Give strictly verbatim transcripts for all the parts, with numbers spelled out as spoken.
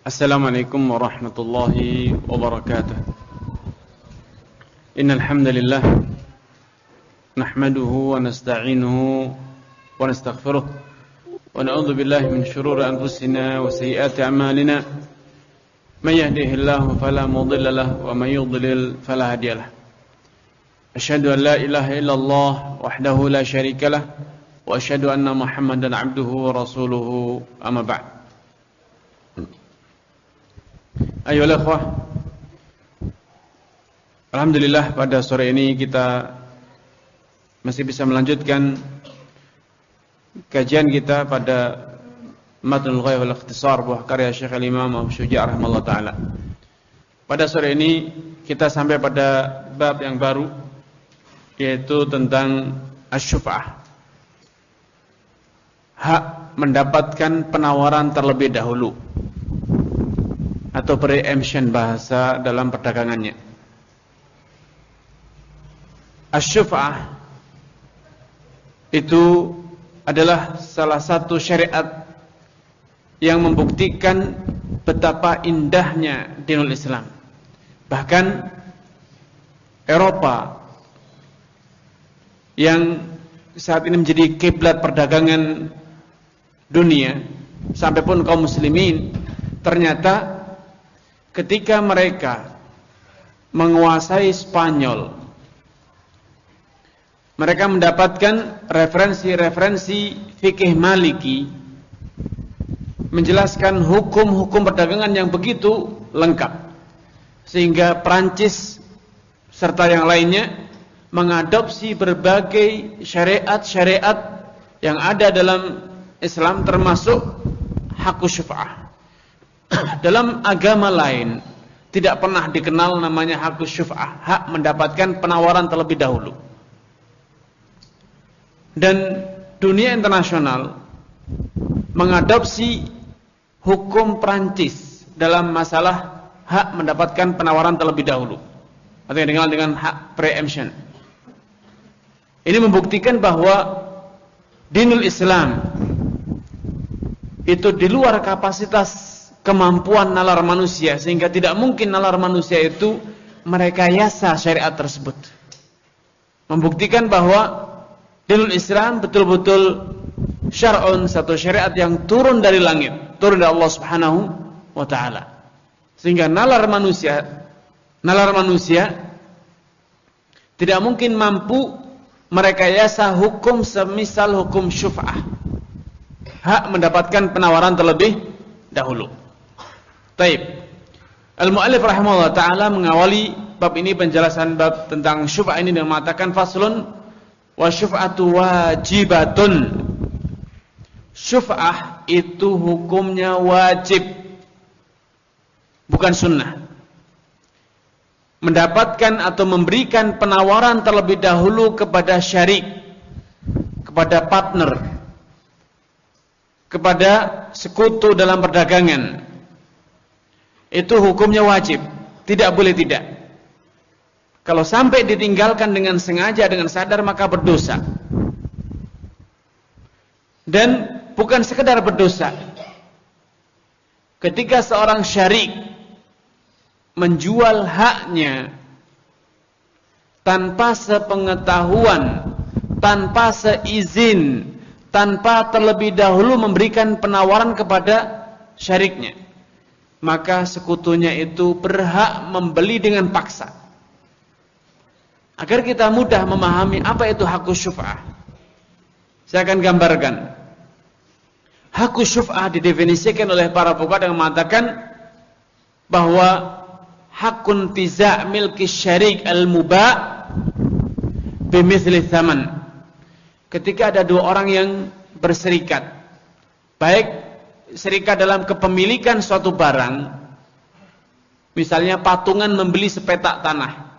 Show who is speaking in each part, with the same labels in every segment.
Speaker 1: Assalamualaikum warahmatullahi wabarakatuh. Innal hamdalillah nahmaduhu wa nasta'inuhu wa nastaghfiruh wa na'udzu billahi min shururi anfusina wa sayyiati a'malina. May yahdihillahu fala mudilla lahu wa may yudlil fala hadiya lahu. Asyhadu an la ilaha illallah wahdahu la syarika lahu wa asyhadu anna Muhammadan 'abduhu wa rasuluhu, amma ba'd. Ayolah ikhwah, alhamdulillah pada sore ini kita masih bisa melanjutkan kajian kita pada Matnul Ghaya wal Ikhtisar, buah karya Syekh Al-Imam Abu Syuja' rahimahullah ta'ala. Pada sore ini kita sampai pada bab yang baru, yaitu tentang asy-syuf'ah, hak mendapatkan penawaran terlebih dahulu atau preemption bahasa dalam perdagangannya. Asy-syuf'ah itu adalah salah satu syariat yang membuktikan betapa indahnya dinul Islam. Bahkan Eropa yang saat ini menjadi kiblat perdagangan dunia, sampai pun kaum muslimin, ternyata ketika mereka menguasai Spanyol, mereka mendapatkan referensi-referensi fikih Maliki menjelaskan hukum-hukum perdagangan yang begitu lengkap, sehingga Prancis serta yang lainnya mengadopsi berbagai syariat-syariat yang ada dalam Islam, termasuk hakus syuf'ah. Dalam agama lain tidak pernah dikenal namanya hakus syuf'ah, hak mendapatkan penawaran terlebih dahulu. Dan dunia internasional mengadopsi hukum Prancis dalam masalah hak mendapatkan penawaran terlebih dahulu, atau yang dikenal dengan hak preemption. Ini membuktikan bahwa dinul Islam itu di luar kapasitas kemampuan nalar manusia, sehingga tidak mungkin nalar manusia itu merekayasa syariat tersebut. Membuktikan bahwa dinul Islam betul-betul syar'un, satu syariat yang turun dari langit, turun dari Allah Subhanahu wa taala. Sehingga nalar manusia, nalar manusia tidak mungkin mampu merekayasa hukum semisal hukum syuf'ah, hak mendapatkan penawaran terlebih dahulu. Taib. Al-Mu'allif rahimahullah ta'ala mengawali bab ini, penjelasan bab tentang syuf'ah ini, dengan mengatakan faslun wa syuf'atu wajibatun. Syuf'ah itu hukumnya wajib, bukan sunnah. Mendapatkan atau memberikan penawaran terlebih dahulu kepada syarik, kepada partner, kepada sekutu dalam perdagangan, itu hukumnya wajib, tidak boleh tidak. Kalau sampai ditinggalkan dengan sengaja, dengan sadar, maka berdosa. Dan bukan sekedar berdosa, ketika seorang syarik menjual haknya tanpa sepengetahuan, tanpa seizin, tanpa terlebih dahulu memberikan penawaran kepada syariknya, maka sekutunya itu berhak membeli dengan paksa. Agar kita mudah memahami apa itu hakus syuf'ah, saya akan gambarkan. Hakus syuf'ah didefinisikan oleh para fuqaha dengan mengatakan bahwa hakun tiza' milki syarik al-mubah bimithli thaman. Ketika ada dua orang yang berserikat, baik serikat dalam kepemilikan suatu barang, misalnya patungan membeli sepetak tanah,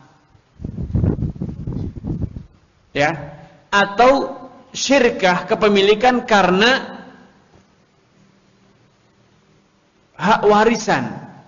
Speaker 1: ya, atau syirkah kepemilikan karena hak warisan.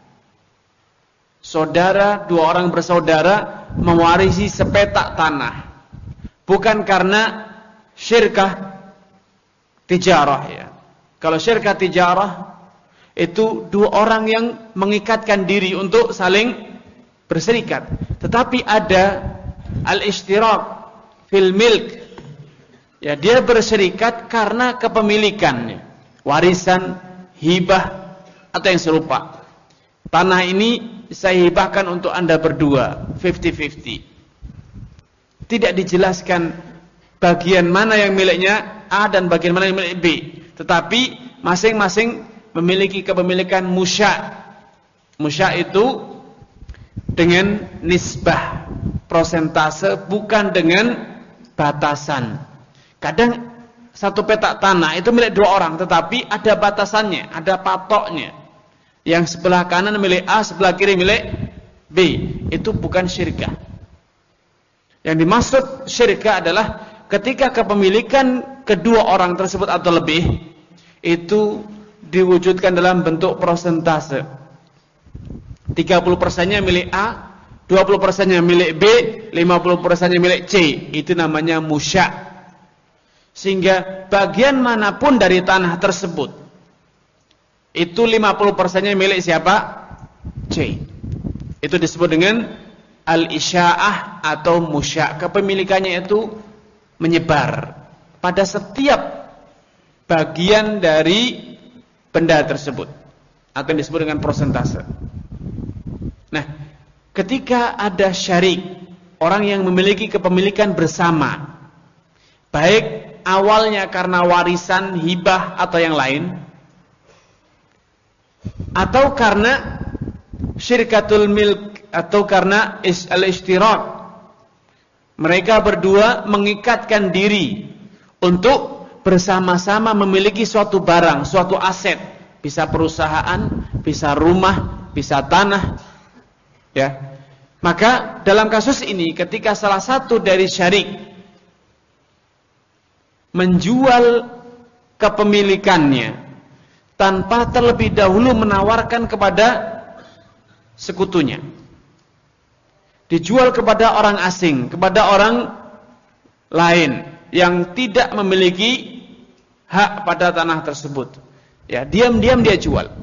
Speaker 1: Saudara, dua orang bersaudara mewarisi sepetak tanah, bukan karena syirkah tijarah, ya. Kalau syirkah tijarah Itu dua orang yang mengikatkan diri untuk saling berserikat. Tetapi ada al-ishtirak fil milk. Ya, dia berserikat karena kepemilikannya, warisan, hibah atau yang serupa. Tanah ini saya hibahkan untuk Anda berdua, fifty fifty. Tidak dijelaskan bagian mana yang miliknya A dan bagian mana yang milik B, tetapi masing-masing memiliki kepemilikan musya'. Musya' itu dengan nisbah, prosentase, bukan dengan batasan. Kadang satu petak tanah itu milik dua orang, tetapi ada batasannya, ada patoknya. Yang sebelah kanan milik A, sebelah kiri milik B. Itu bukan syirkah. Yang dimaksud syirkah adalah ketika kepemilikan kedua orang tersebut atau lebih, itu diwujudkan dalam bentuk prosentase. tiga puluh persennya milik A, dua puluh persennya milik B, lima puluh persennya milik C. Itu namanya musya'. Sehingga bagian manapun dari tanah tersebut, itu lima puluh persennya milik siapa? C. Itu disebut dengan al-isya'ah atau musya'. Kepemilikannya itu menyebar pada setiap bagian dari benda tersebut, atau yang disebut dengan prosentase. Nah, ketika ada syarik, orang yang memiliki kepemilikan bersama, baik awalnya karena warisan, hibah atau yang lain, atau karena syirkatul milk, atau karena al-ishtirak, mereka berdua mengikatkan diri untuk bersama-sama memiliki suatu barang, suatu aset, bisa perusahaan, bisa rumah, bisa tanah, ya. Maka dalam kasus ini, ketika salah satu dari syarik menjual kepemilikannya tanpa terlebih dahulu menawarkan kepada sekutunya, dijual kepada orang asing, kepada orang lain yang tidak memiliki hak pada tanah tersebut, ya, diam-diam dia jual.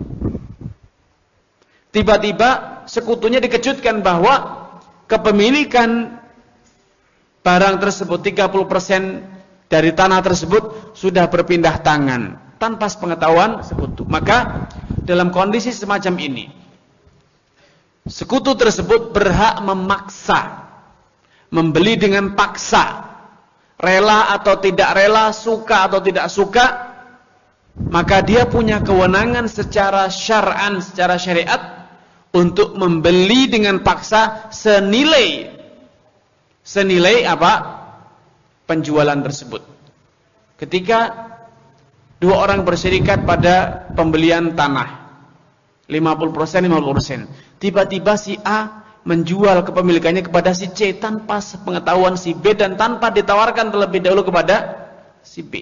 Speaker 1: Tiba-tiba sekutunya dikejutkan bahwa kepemilikan barang tersebut, tiga puluh persen dari tanah tersebut sudah berpindah tangan tanpa sepengetahuan sekutu. Maka dalam kondisi semacam ini, sekutu tersebut berhak memaksa, membeli dengan paksa, rela atau tidak rela, suka atau tidak suka. Maka dia punya kewenangan secara syar'an, secara syariat, untuk membeli dengan paksa senilai senilai apa? Penjualan tersebut. Ketika dua orang berserikat pada pembelian tanah, lima puluh persen, lima puluh persen. Tiba-tiba si A menjual kepemilikannya kepada si C tanpa sepengetahuan si B dan tanpa ditawarkan terlebih dahulu kepada si B.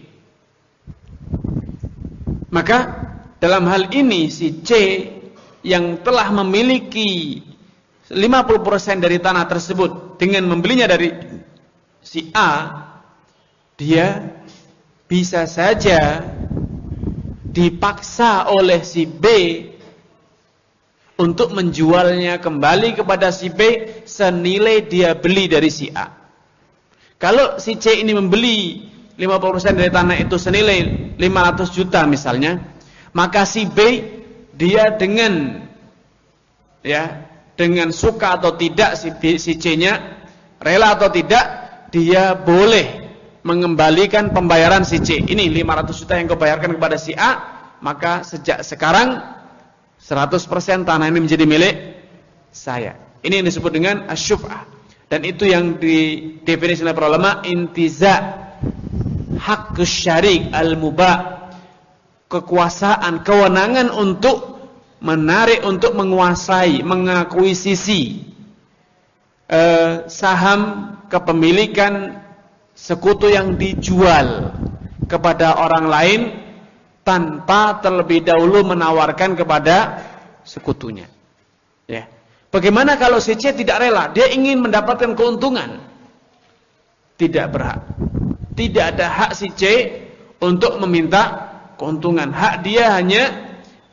Speaker 1: Maka dalam hal ini si C yang telah memiliki lima puluh persen dari tanah tersebut dengan membelinya dari si A, dia bisa saja dipaksa oleh si B untuk menjualnya kembali kepada si B senilai dia beli dari si A. Kalau si C ini membeli lima puluh persen dari tanah itu senilai lima ratus juta misalnya, maka si B dia dengan ya dengan suka atau tidak si, B, si C-nya rela atau tidak, dia boleh mengembalikan pembayaran si C. Ini lima ratus juta yang kau bayarkan kepada si A, maka sejak sekarang seratus persen tanah ini menjadi milik saya. Ini yang disebut dengan asyuf'ah. Dan itu yang didefinisi oleh para ulama intiza haqqus syarik al-mubah, kekuasaan, kewenangan untuk menarik, untuk menguasai, mengakuisisi eh, saham kepemilikan sekutu yang dijual kepada orang lain tanpa terlebih dahulu menawarkan kepada sekutunya. Ya. Bagaimana kalau si C tidak rela? Dia ingin mendapatkan keuntungan. Tidak berhak. Tidak ada hak si C untuk meminta keuntungan. Hak dia hanya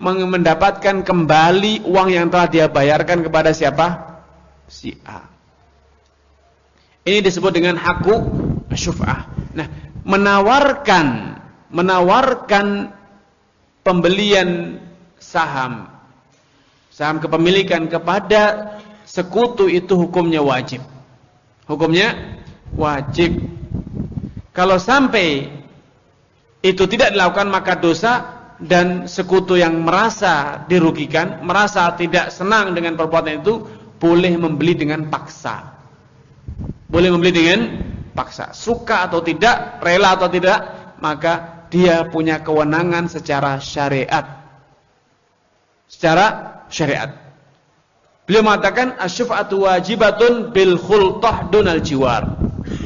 Speaker 1: mendapatkan kembali uang yang telah dia bayarkan kepada siapa? Si A. Ini disebut dengan haqqu syuf'ah. Nah, menawarkan menawarkan pembelian saham saham kepemilikan kepada sekutu itu hukumnya wajib. Hukumnya wajib. Kalau sampai itu tidak dilakukan maka dosa, dan sekutu yang merasa dirugikan, merasa tidak senang dengan perbuatan itu, boleh membeli dengan paksa. Boleh membeli dengan paksa. Suka atau tidak, rela atau tidak, maka dia punya kewenangan secara syariat. Secara syariat. Beliau mengatakan asy-syuf'atu wajibatun bil khultah dunal jiwar.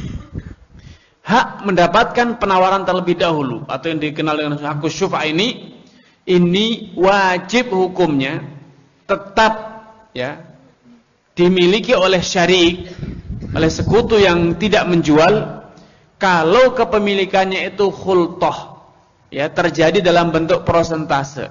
Speaker 1: Hak mendapatkan penawaran terlebih dahulu atau yang dikenal dengan haqqu syuf'ah ini ini wajib hukumnya, tetap ya dimiliki oleh syarik, oleh sekutu yang tidak menjual, kalau kepemilikannya itu khultah, ya terjadi dalam bentuk prosentase,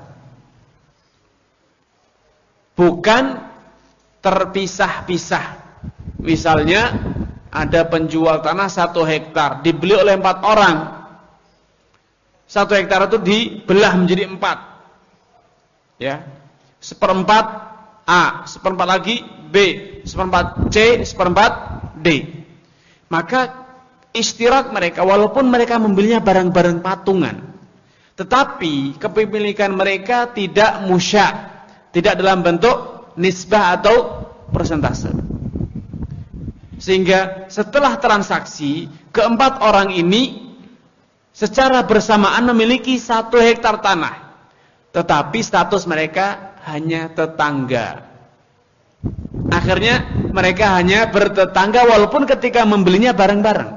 Speaker 1: bukan terpisah-pisah. Misalnya ada penjual tanah satu hektar dibeli oleh empat orang, satu hektar itu dibelah menjadi empat, ya seperempat A, seperempat lagi B, seperempat C, seperempat D. Maka istirak mereka, walaupun mereka membelinya barang-barang patungan, tetapi kepemilikan mereka tidak musya', tidak dalam bentuk nisbah atau persentase. Sehingga setelah transaksi, keempat orang ini secara bersamaan memiliki satu hektar tanah, tetapi status mereka hanya tetangga. Akhirnya mereka hanya bertetangga walaupun ketika membelinya bareng-bareng.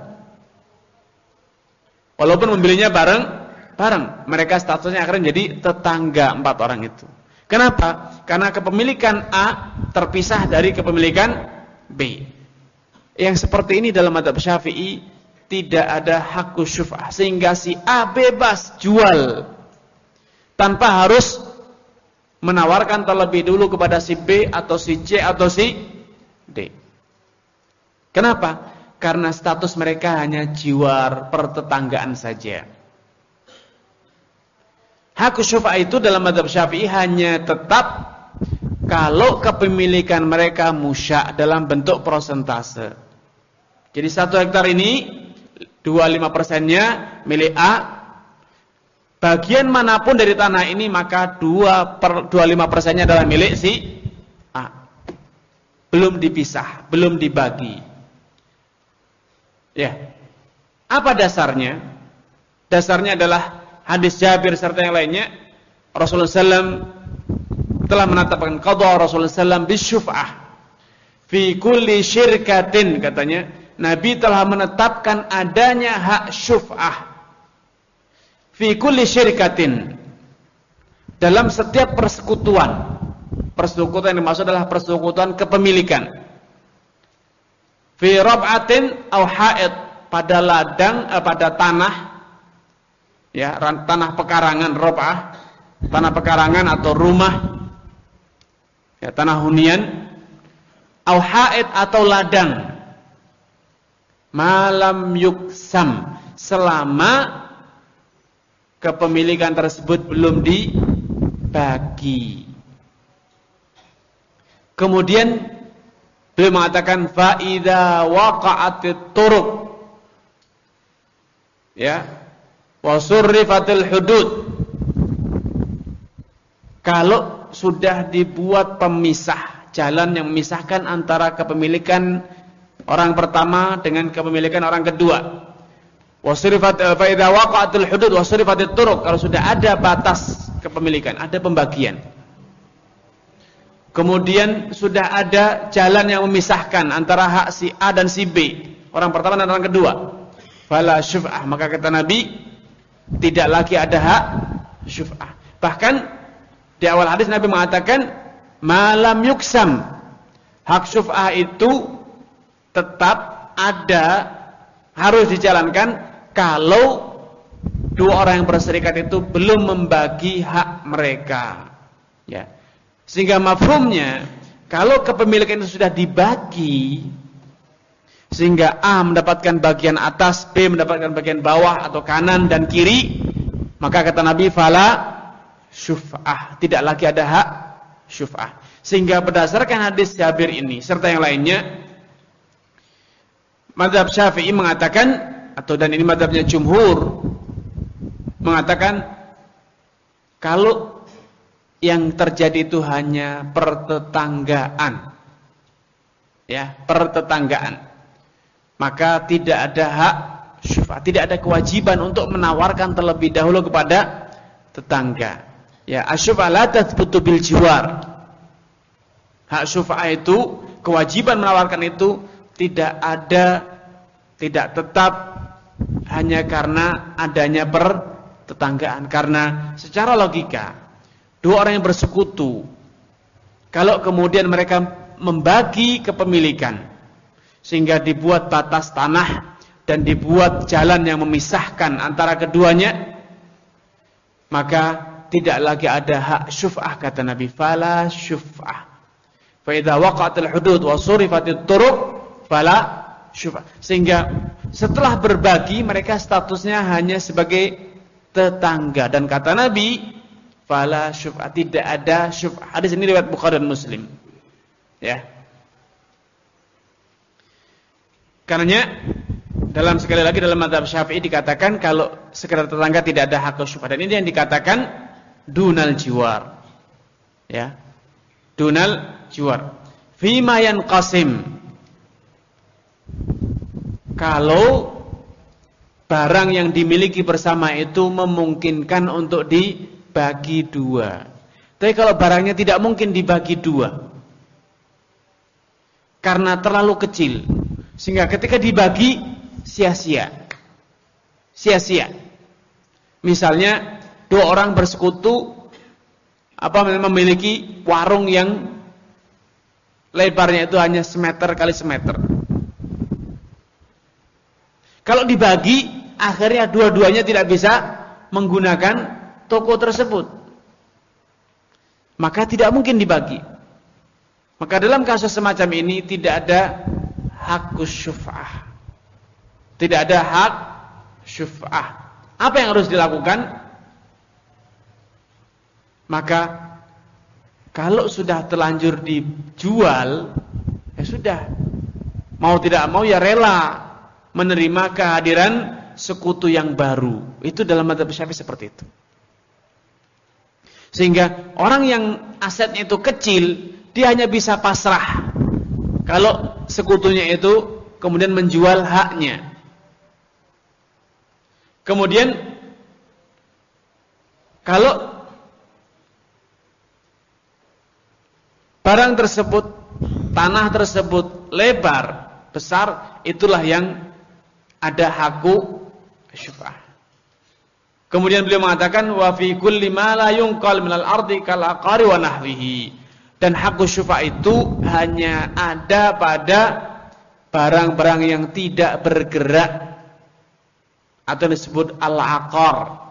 Speaker 1: Walaupun membelinya bareng-bareng, mereka statusnya akhirnya jadi tetangga empat orang itu. Kenapa? Karena kepemilikan A terpisah dari kepemilikan B. Yang seperti ini dalam mazhab Syafi'i tidak ada haqqu syuf'ah, sehingga si A bebas jual tanpa harus menawarkan terlebih dulu kepada si B atau si C atau si D. Kenapa? Karena status mereka hanya jiwar, pertetanggaan saja. Haqqu syuf'ah itu dalam mazhab Syafi'i hanya tetap kalau kepemilikan mereka musya' dalam bentuk persentase. Jadi satu hektar ini dua puluh lima persennya milik A. Bagian manapun dari tanah ini maka dua puluh lima persennya adalah milik si A. Belum dipisah, belum dibagi. Ya. Apa dasarnya? Dasarnya adalah hadis Jabir serta yang lainnya. Rasulullah sallallahu alaihi wasallam telah menetapkan qadha Rasulullah sallallahu alaihi wasallam bisyuf'ah fi kulli syirkatin, katanya Nabi telah menetapkan adanya hak syuf'ah fi kulli syirkatin, dalam setiap persekutuan. Persekutuan yang dimaksud adalah persekutuan kepemilikan. Fi rab'atin aw ha'id, pada ladang, eh, pada tanah, ya tanah pekarangan, rab'ah, tanah pekarangan atau rumah, ya tanah hunian, aw ha'id atau ladang, malam yuksam, selama kepemilikan tersebut belum dibagi. Kemudian beliau mengatakan fa idza waqa'atit turuq, ya wa surrifatil hudud, kalau sudah dibuat pemisah, jalan yang memisahkan antara kepemilikan orang pertama dengan kepemilikan orang kedua. Wasrifat fa idza waqa'atil hudud wasrifatit turuq, kalau sudah ada batas kepemilikan, ada pembagian. Kemudian sudah ada jalan yang memisahkan antara hak si A dan si B, orang pertama dan orang kedua. Fala syuf'ah, maka kata Nabi tidak lagi ada hak syuf'ah. Bahkan di awal hadis Nabi mengatakan malam yuksam, hak syuf'ah itu tetap ada, harus dijalankan kalau dua orang yang berserikat itu belum membagi hak mereka. Ya. Sehingga mafhumnya, kalau kepemilikan itu sudah dibagi, sehingga A mendapatkan bagian atas, B mendapatkan bagian bawah atau kanan dan kiri, maka kata Nabi, fala syuf'ah, tidak lagi ada hak syuf'ah. Sehingga berdasarkan hadis Jabir ini serta yang lainnya, mazhab Syafi'i mengatakan, atau dan ini mazhabnya jumhur, mengatakan kalau yang terjadi itu hanya pertetanggaan, ya, pertetanggaan, maka tidak ada hak syuf'ah, tidak ada kewajiban untuk menawarkan terlebih dahulu kepada tetangga. Ya, asyuf'ah la tathbutu bil jiwar. Hak syuf'ah itu, kewajiban menawarkan itu tidak ada, tidak tetap hanya karena adanya pertetanggaan. Karena secara logika, dua orang yang bersekutu, kalau kemudian mereka membagi kepemilikan sehingga dibuat batas tanah dan dibuat jalan yang memisahkan antara keduanya, maka tidak lagi ada hak syuf'ah, kata Nabi, fala syuf'ah. Fa idza waqa'atil hudud wa surifatit turuq fala syuf'ah. Sehingga setelah berbagi mereka statusnya hanya sebagai tetangga, dan kata Nabi, fala syuf'ah, tidak ada syuf'ah. Hadis ini riwayat Bukhari dan Muslim. Ya. Karenanya dalam sekali lagi dalam mazhab Syafi'i dikatakan kalau sekedar tetangga tidak ada hak syuf'ah, dan ini yang dikatakan dunal jiwar. Ya. Dunal jiwar. Fima yanqasim. Kalau barang yang dimiliki bersama itu memungkinkan untuk dibagi dua. Tapi kalau barangnya tidak mungkin dibagi dua, karena terlalu kecil, sehingga ketika dibagi sia-sia. Sia-sia. Misalnya dua orang bersekutu apa memiliki warung yang lebarnya itu hanya semeter kali semeter. Kalau dibagi, akhirnya dua-duanya tidak bisa menggunakan toko tersebut, maka tidak mungkin dibagi. Maka dalam kasus semacam ini tidak ada hak syuf'ah, tidak ada hak syuf'ah. Apa yang harus dilakukan? Maka kalau sudah terlanjur dijual, ya sudah, mau tidak mau ya rela menerima kehadiran sekutu yang baru. Itu dalam mazhab Syafi'i seperti itu. Sehingga orang yang asetnya itu kecil, dia hanya bisa pasrah kalau sekutunya itu kemudian menjual haknya. Kemudian kalau barang tersebut, tanah tersebut lebar, besar, itulah yang ada haku syuf'ah. Kemudian beliau mengatakan wa fi kulli ma la yunqal minal ardi kal aqari wa nahwihi. Dan haku syuf'ah itu hanya ada pada barang-barang yang tidak bergerak atau disebut al-aqar.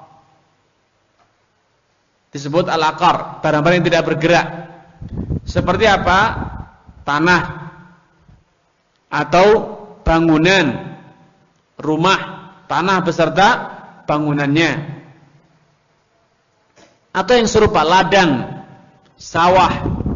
Speaker 1: Disebut al-aqar, barang-barang yang tidak bergerak. Seperti apa? Tanah atau bangunan, rumah, tanah beserta bangunannya, atau yang serupa ladang, sawah,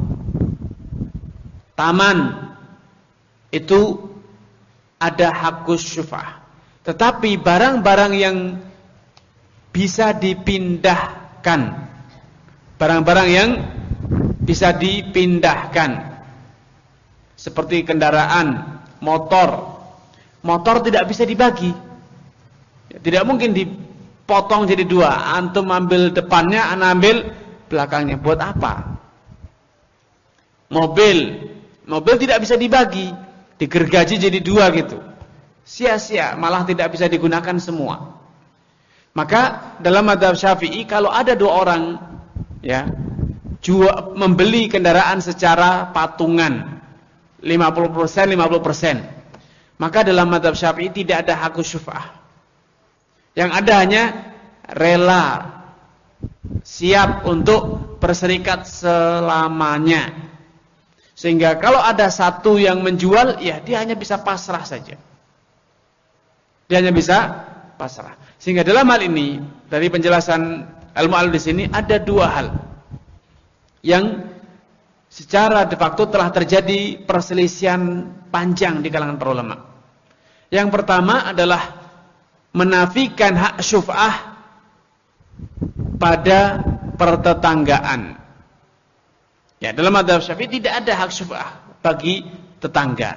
Speaker 1: taman, itu ada hakus syuf'ah. Tetapi barang-barang yang bisa dipindahkan, barang-barang yang bisa dipindahkan, seperti kendaraan, motor. Motor tidak bisa dibagi. Tidak mungkin dipotong jadi dua. Antum ambil depannya, ana ambil belakangnya. Buat apa? Mobil, mobil tidak bisa dibagi, digergaji jadi dua gitu. Sia-sia, malah tidak bisa digunakan semua. Maka dalam mazhab Syafi'i kalau ada dua orang, ya, jual membeli kendaraan secara patungan, lima puluh persen lima puluh persen, maka dalam mazhab Syafi'i tidak ada hak syuf'ah. Yang ada hanya rela siap untuk berserikat selamanya. Sehingga kalau ada satu yang menjual, ya dia hanya bisa pasrah saja. Dia hanya bisa pasrah. Sehingga dalam hal ini, dari penjelasan al-mu'allif di sini ada dua hal yang secara de facto telah terjadi perselisihan panjang di kalangan para ulama. Yang pertama adalah menafikan hak syuf'ah pada pertetanggaan. Ya, dalam mazhab Syafi'i tidak ada hak syuf'ah bagi tetangga.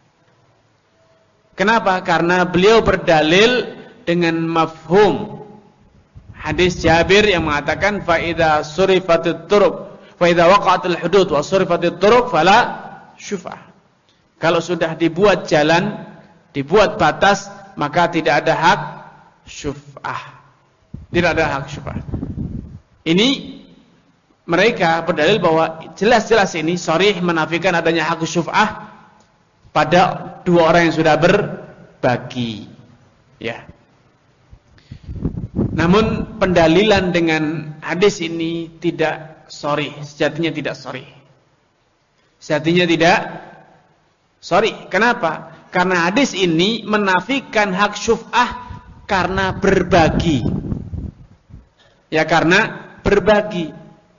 Speaker 1: Kenapa? Karena beliau berdalil dengan mafhum hadis Jabir yang mengatakan fa idza surifatut turuq fa idza waqa'atul hudud wa surifatut turuq fala syuf'ah. Kalau sudah dibuat jalan, dibuat batas, maka tidak ada hak syuf'ah. Tidak ada hak syuf'ah. Ini mereka berdalil bahwa jelas-jelas ini sharih menafikan adanya hak syuf'ah pada dua orang yang sudah berbagi. Ya. Namun pendalilan dengan hadis ini tidak sharih, sejatinya tidak sharih. Sejatinya tidak sharih. Kenapa? Karena hadis ini menafikan hak syuf'ah karena berbagi. Ya, karena berbagi.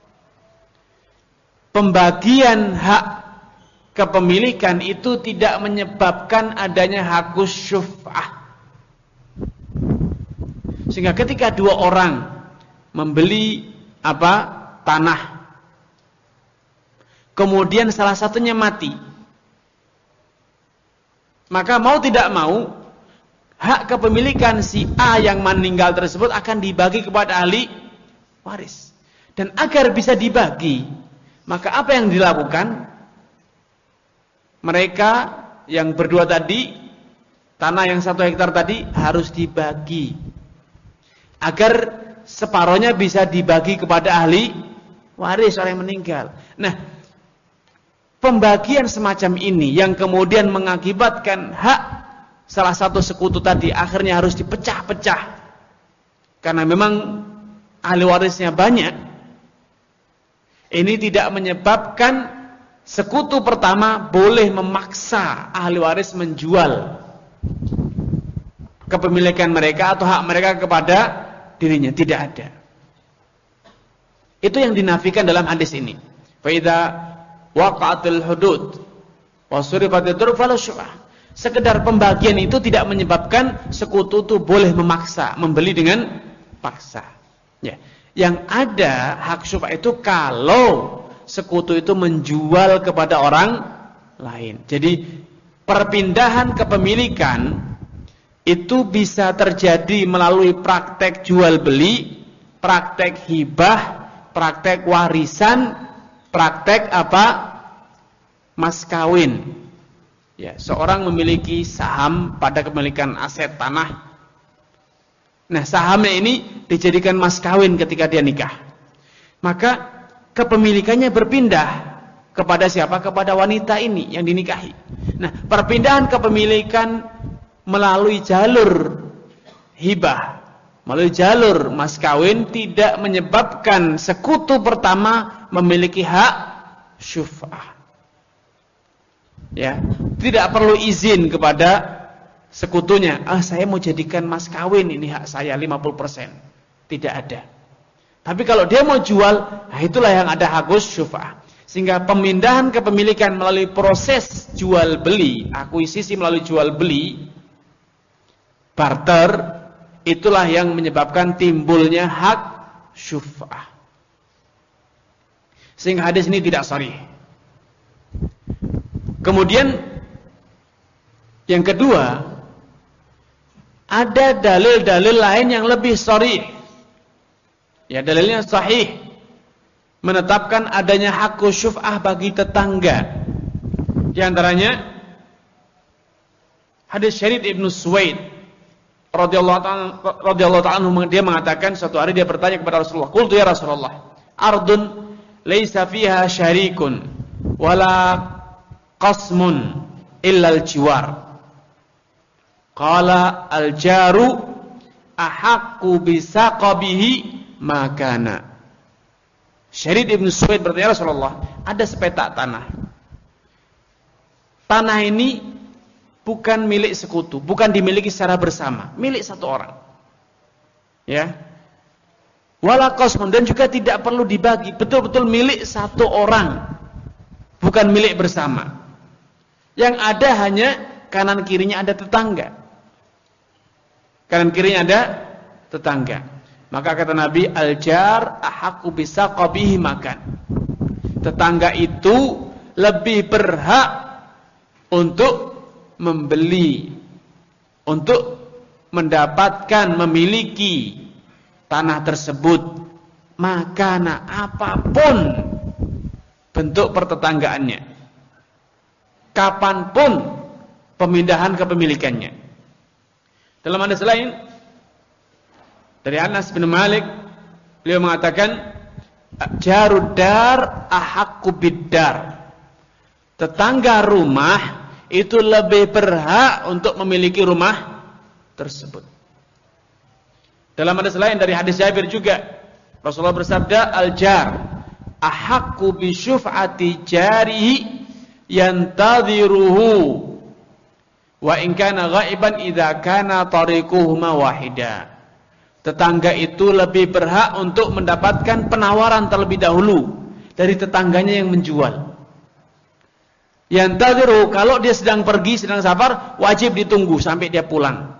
Speaker 1: Pembagian hak kepemilikan itu tidak menyebabkan adanya hak syuf'ah. Sehingga ketika dua orang membeli apa? Tanah. Kemudian salah satunya mati. Maka mau tidak mau hak kepemilikan si A yang meninggal tersebut akan dibagi kepada ahli waris. Dan agar bisa dibagi, maka apa yang dilakukan? Mereka yang berdua tadi, tanah yang satu hektar tadi harus dibagi. Agar separohnya bisa dibagi kepada ahli waris orang yang meninggal. Nah, pembagian semacam ini yang kemudian mengakibatkan hak salah satu sekutu tadi akhirnya harus dipecah-pecah. Karena memang ahli warisnya banyak. Ini tidak menyebabkan sekutu pertama boleh memaksa ahli waris menjual kepemilikan mereka atau hak mereka kepada dirinya. Tidak ada. Itu yang dinafikan dalam hadis ini. Fa idza waqa'atil hudud wa surifatit turuq fala syuf'ah. Sekedar pembagian itu tidak menyebabkan sekutu itu boleh memaksa, membeli dengan paksa. Ya. Yang ada hak syuf'ah itu kalau sekutu itu menjual kepada orang lain. Jadi perpindahan kepemilikan itu bisa terjadi melalui praktek jual beli, praktek hibah, praktek warisan, praktek apa? Mas kawin. Ya, seorang memiliki saham pada kepemilikan aset tanah. Nah, sahamnya ini dijadikan mas kawin ketika dia nikah. Maka kepemilikannya berpindah kepada siapa? Kepada wanita ini yang dinikahi. Nah, perpindahan kepemilikan melalui jalur hibah, melalui jalur mas kawin tidak menyebabkan sekutu pertama memiliki hak syuf'ah. Ya, tidak perlu izin kepada sekutunya. Ah, saya mau jadikan mas kawin, ini hak saya lima puluh persen. Tidak ada. Tapi kalau dia mau jual, nah itulah yang ada hak syuf'ah. Sehingga pemindahan kepemilikan melalui proses jual beli, akuisisi melalui jual beli, barter, itulah yang menyebabkan timbulnya hak syuf'ah. Sehingga hadis ini tidak sharih. Kemudian yang kedua, ada dalil-dalil lain yang lebih sharih. Ya, dalilnya sahih menetapkan adanya hak syuf'ah bagi tetangga. Di antaranya hadis Syarid Ibnu Suwaid radhiyallahu ta'ala radhiyallahu ta'ala anhu, dia mengatakan suatu hari dia bertanya kepada Rasulullah, "Qultu ya Rasulullah, ardun laisa fiha syarikun wala qasmun illa al-jiwar." Qala al-jaru ahaqqu bisaqabihi makana. Syarid ibn Suwaid bertanya, Rasulullah, ada sepetak tanah. Tanah ini bukan milik sekutu, bukan dimiliki secara bersama, milik satu orang. Ya. Wala qasmun, dan juga tidak perlu dibagi, betul-betul milik satu orang, bukan milik bersama. Yang ada hanya kanan kirinya ada tetangga. Kanan kirinya ada tetangga. Maka kata Nabi, al-jar ahaqqu bisaqabihi makan. Tetangga itu lebih berhak untuk membeli, untuk mendapatkan, memiliki tanah tersebut, makana apapun bentuk pertetanggaannya, kapanpun pemindahan kepemilikannya. Dalam hadis lain dari Anas bin Malik, beliau mengatakan, jarud dar ahaqqu biddar. Tetangga rumah itu lebih berhak untuk memiliki rumah tersebut. Dalam hadis lain dari hadis Jabir juga, Rasulullah bersabda, al-jar ahaqqu bi syuf'ati jarihi yantadhiruhu wa in kana ghaiban idza kana tariquhuma wahida. Tetangga itu lebih berhak untuk mendapatkan penawaran terlebih dahulu dari tetangganya yang menjual. Yantadhiruhu, kalau dia sedang pergi, sedang safar, wajib ditunggu sampai dia pulang.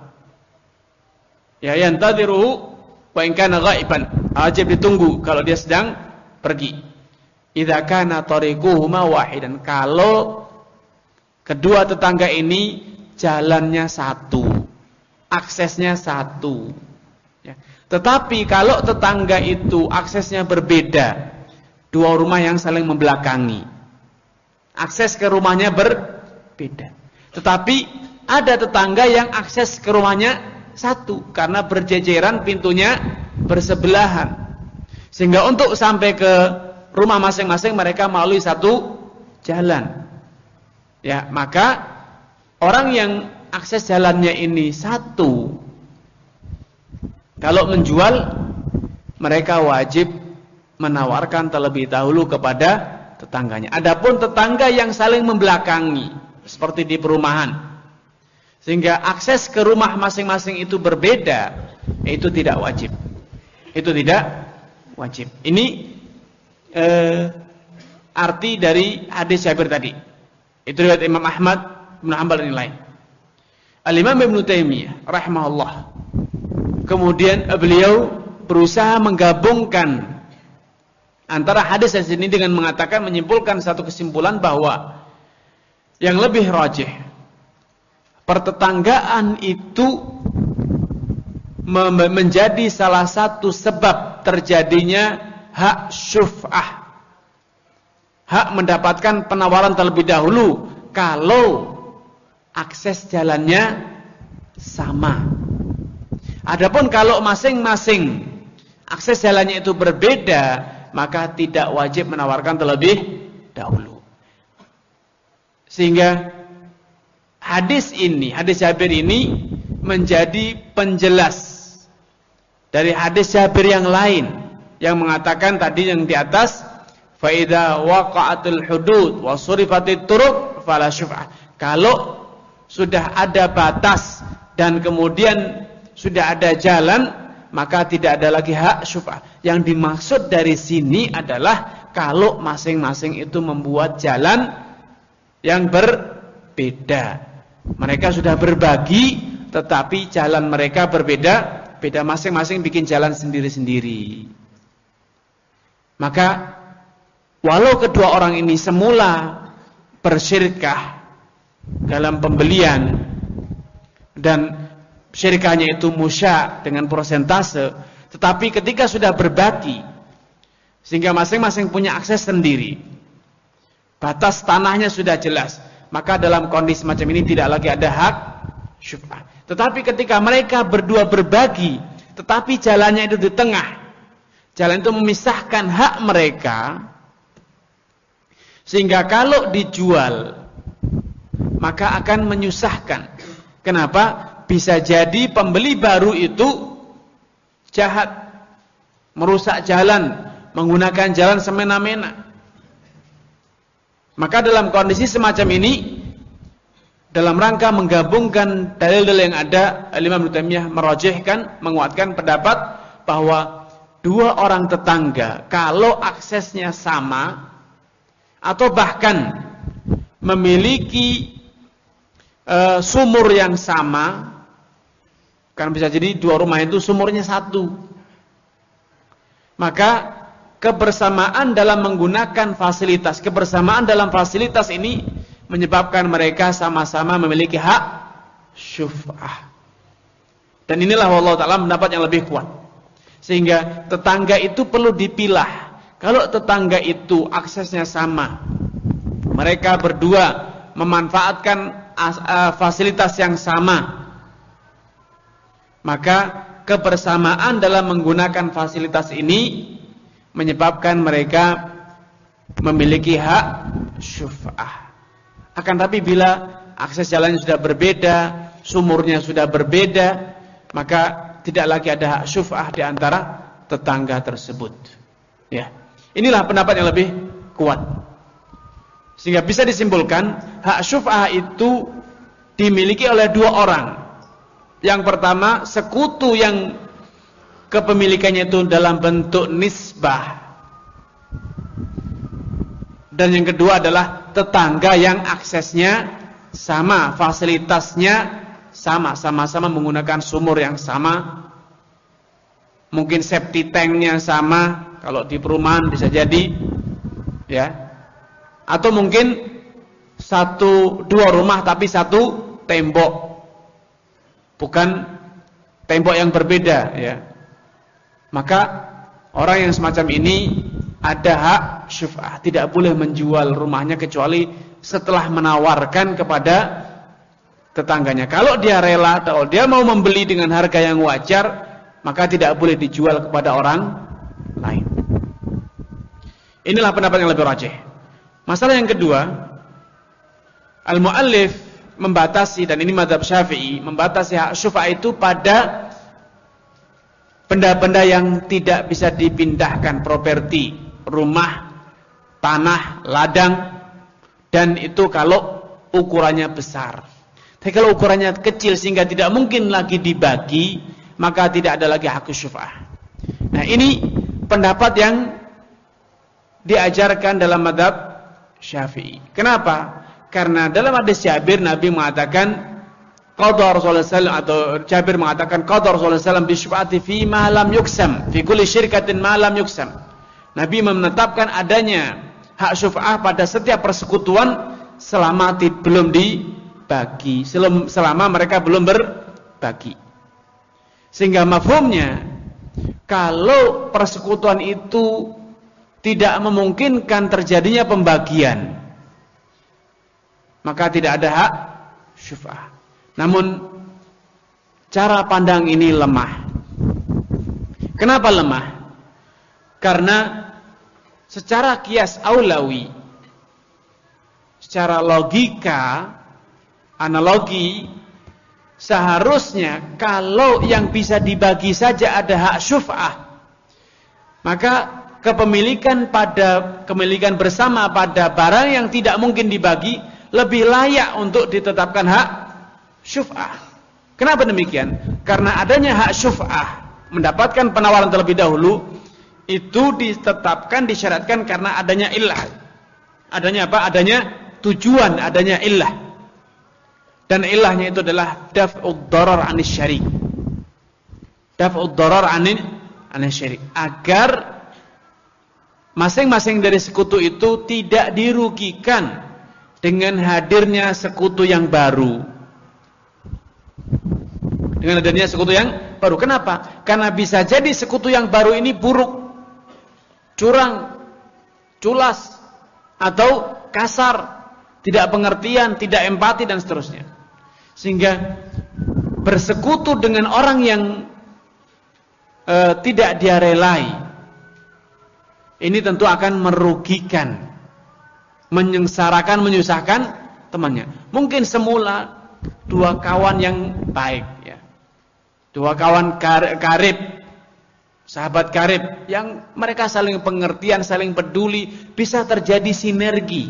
Speaker 1: Ya, yantadhiruhu wa in kana ghaiban, wajib ditunggu kalau dia sedang pergi. Idza kana tariquhuma wahidan, kalau kedua tetangga ini jalannya satu, aksesnya satu. Ya. Tetapi kalau tetangga itu aksesnya berbeda, dua rumah yang saling membelakangi, akses ke rumahnya berbeda. Tetapi ada tetangga yang akses ke rumahnya satu, karena berjejeran pintunya bersebelahan, sehingga untuk sampai ke rumah masing-masing mereka melalui satu jalan. Ya, maka orang yang akses jalannya ini satu, kalau menjual, mereka wajib menawarkan terlebih dahulu kepada tetangganya. Adapun tetangga yang saling membelakangi, seperti di perumahan, sehingga akses ke rumah masing-masing itu berbeda, itu tidak wajib. Itu tidak wajib. Ini eh, arti dari hadis Jabir tadi. Itu riwayat Imam Ahmad bin Hanbal dan lain. Al-Imam Ibnu Taimiyah rahimahullah, kemudian beliau berusaha menggabungkan antara hadis dan sini dengan mengatakan, menyimpulkan satu kesimpulan bahwa yang lebih rajih, pertetanggaan itu menjadi salah satu sebab terjadinya hak syuf'ah, hak mendapatkan penawaran terlebih dahulu kalau akses jalannya sama. Adapun kalau masing-masing akses jalannya itu berbeda, maka tidak wajib menawarkan terlebih dahulu. Sehingga hadis ini, hadis Jabir ini menjadi penjelas dari hadis Jabir yang lain yang mengatakan tadi yang di atas, fa idza waqa'atul hudud wa surifatit turuq fala syuf'ah. Kalau sudah ada batas dan kemudian sudah ada jalan, maka tidak ada lagi hak syuf'ah. Yang dimaksud dari sini adalah kalau masing-masing itu membuat jalan yang berbeda. Mereka sudah berbagi, tetapi jalan mereka berbeda, beda, masing-masing bikin jalan sendiri-sendiri. Maka walau kedua orang ini semula bersyirkah dalam pembelian dan syirkahnya itu musya dengan persentase, tetapi ketika sudah berbagi sehingga masing-masing punya akses sendiri, batas tanahnya sudah jelas, maka dalam kondisi macam ini tidak lagi ada hak syuf'ah. Tetapi ketika mereka berdua berbagi, tetapi jalannya itu di tengah, jalan itu memisahkan hak mereka, sehingga kalau dijual maka akan menyusahkan. Kenapa? Bisa jadi pembeli baru itu jahat, merusak jalan, menggunakan jalan semena-mena. Maka dalam kondisi semacam ini, dalam rangka menggabungkan dalil-dalil yang ada, Imam Ibnu Taimiyah merajihkan, menguatkan pendapat bahwa dua orang tetangga kalau aksesnya sama atau bahkan memiliki e, sumur yang sama, kan bisa jadi dua rumah itu sumurnya satu, maka kebersamaan dalam menggunakan fasilitas, kebersamaan dalam fasilitas ini menyebabkan mereka sama-sama memiliki hak syuf'ah. Dan inilah wallahu ta'ala pendapat yang lebih kuat. Sehingga tetangga itu perlu dipilah. Kalau tetangga itu aksesnya sama, mereka berdua memanfaatkan fasilitas yang sama, maka kebersamaan dalam menggunakan fasilitas ini menyebabkan mereka memiliki hak syuf'ah. Akan tapi bila akses jalannya sudah berbeda, sumurnya sudah berbeda, maka tidak lagi ada hak syuf'ah di antara tetangga tersebut. Ya. Inilah pendapat yang lebih kuat. Sehingga bisa disimpulkan hak syuf'ah itu dimiliki oleh dua orang. Yang pertama, sekutu yang kepemilikannya itu dalam bentuk nisbah. Dan yang kedua adalah tetangga yang aksesnya sama, fasilitasnya sama, sama-sama menggunakan sumur yang sama. Mungkin septic tanknya sama, kalau di perumahan bisa jadi, ya. Atau mungkin satu dua rumah tapi satu tembok, bukan tembok yang berbeda, ya. Maka orang yang semacam ini ada hak syuf'ah, tidak boleh menjual rumahnya kecuali setelah menawarkan kepada tetangganya. Kalau dia rela, kalau dia mau membeli dengan harga yang wajar, maka tidak boleh dijual kepada orang lain. Inilah pendapat yang lebih rajih. Masalah yang kedua, al-muallif membatasi, dan ini mazhab Syafi'i, membatasi hak syuf'ah itu pada benda-benda yang tidak bisa dipindahkan, properti, rumah, tanah, ladang, dan itu kalau ukurannya besar. Tapi kalau ukurannya kecil sehingga tidak mungkin lagi dibagi, maka tidak ada lagi hak syuf'ah. Nah, ini pendapat yang diajarkan dalam mazhab Syafi'i. Kenapa? Karena dalam hadis Jabir, Nabi mengatakan qadar Rasulullah sallallahu alaihi wasallam, atau Jabir mengatakan qadar Rasulullah sallallahu alaihi wasallam bi syuf'ati fi ma lam yuksam, fi kulli syirkatin ma lam yuksam. Nabi menetapkan adanya hak syuf'ah pada setiap persekutuan selama belum dibagi, selama mereka belum berbagi. Sehingga mafhumnya, kalau persekutuan itu tidak memungkinkan terjadinya pembagian, maka tidak ada hak syuf'ah. Namun cara pandang ini lemah. Kenapa lemah? Karena secara kias aulawi, secara logika, analogi, seharusnya kalau yang bisa dibagi saja ada hak syuf'ah, maka kepemilikan pada kepemilikan bersama pada barang yang tidak mungkin dibagi lebih layak untuk ditetapkan hak syuf'ah. Kenapa demikian? Karena adanya hak syuf'ah, mendapatkan penawaran terlebih dahulu, itu ditetapkan, disyaratkan karena adanya illah. Adanya apa? Adanya tujuan, adanya illah. Dan illahnya itu adalah daf'ud darar 'anis syari'. Daf'ud darar 'anis syari', agar masing-masing dari sekutu itu tidak dirugikan dengan hadirnya sekutu yang baru. Dengan hadirnya sekutu yang baru. Kenapa? Karena bisa jadi sekutu yang baru ini buruk, curang, culas, atau kasar, tidak pengertian, tidak empati, dan seterusnya. Sehingga bersekutu dengan orang yang e, tidak dia relai, ini tentu akan merugikan, menyengsarakan, menyusahkan temannya. Mungkin semula dua kawan yang baik, ya, dua kawan kar karib, sahabat karib yang mereka saling pengertian, saling peduli, bisa terjadi sinergi.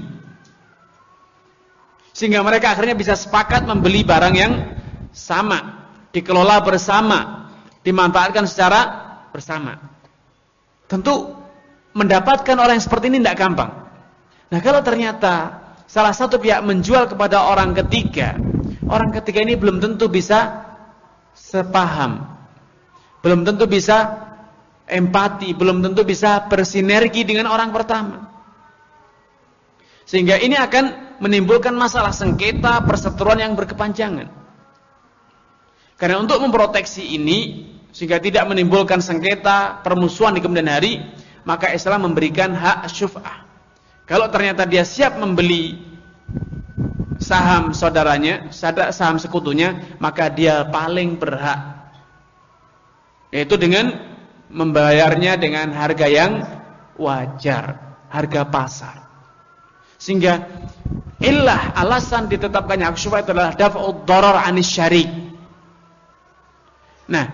Speaker 1: Sehingga mereka akhirnya bisa sepakat membeli barang yang sama, dikelola bersama, dimanfaatkan secara bersama. Tentu mendapatkan orang yang seperti ini tidak gampang. Nah, kalau ternyata salah satu pihak menjual kepada orang ketiga, orang ketiga ini belum tentu bisa sepaham, belum tentu bisa empati, belum tentu bisa bersinergi dengan orang pertama. Sehingga ini akan menimbulkan masalah sengketa, perseteruan yang berkepanjangan. Karena untuk memproteksi ini, sehingga tidak menimbulkan sengketa, permusuhan di kemudian hari, maka Islam memberikan hak syuf'ah. Kalau ternyata dia siap membeli saham saudaranya, saham sekutunya, maka dia paling berhak. Yaitu dengan membayarnya dengan harga yang wajar, harga pasar. Sehingga illah, alasan ditetapkannya hak syuf'ah adalah daf'ud darar 'anis syarik. Nah,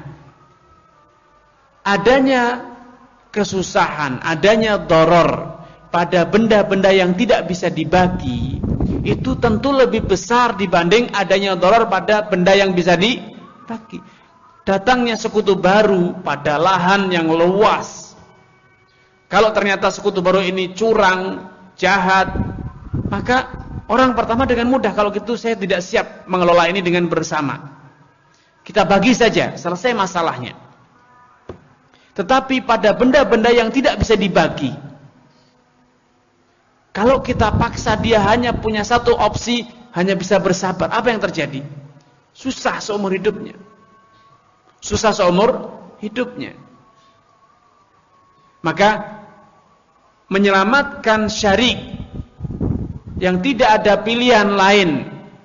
Speaker 1: adanya kesusahan, adanya doror pada benda-benda yang tidak bisa dibagi, itu tentu lebih besar dibanding adanya doror pada benda yang bisa dibagi. Datangnya sekutu baru pada lahan yang luas, kalau ternyata sekutu baru ini curang, jahat, maka orang pertama dengan mudah, kalau gitu saya tidak siap mengelola ini dengan bersama, kita bagi saja, selesai masalahnya. Tetapi pada benda-benda yang tidak bisa dibagi, kalau kita paksa dia hanya punya satu opsi, hanya bisa bersabar, apa yang terjadi? Susah seumur hidupnya. Susah seumur hidupnya. Maka menyelamatkan syarik yang tidak ada pilihan lain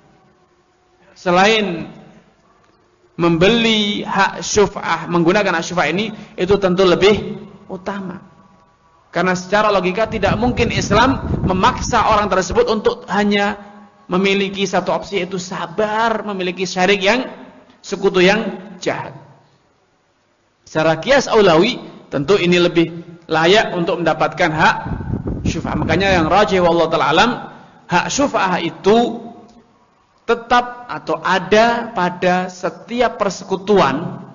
Speaker 1: selain membeli hak syuf'ah, menggunakan hak syuf'ah ini, itu tentu lebih utama. Karena secara logika tidak mungkin Islam memaksa orang tersebut untuk hanya memiliki satu opsi, yaitu sabar memiliki syarik yang sekutu yang jahat. Secara qiyas aulawi, tentu ini lebih layak untuk mendapatkan hak syuf'ah. Makanya yang rajih wallahu ta'ala alam, hak syuf'ah itu tetap atau ada pada setiap persekutuan,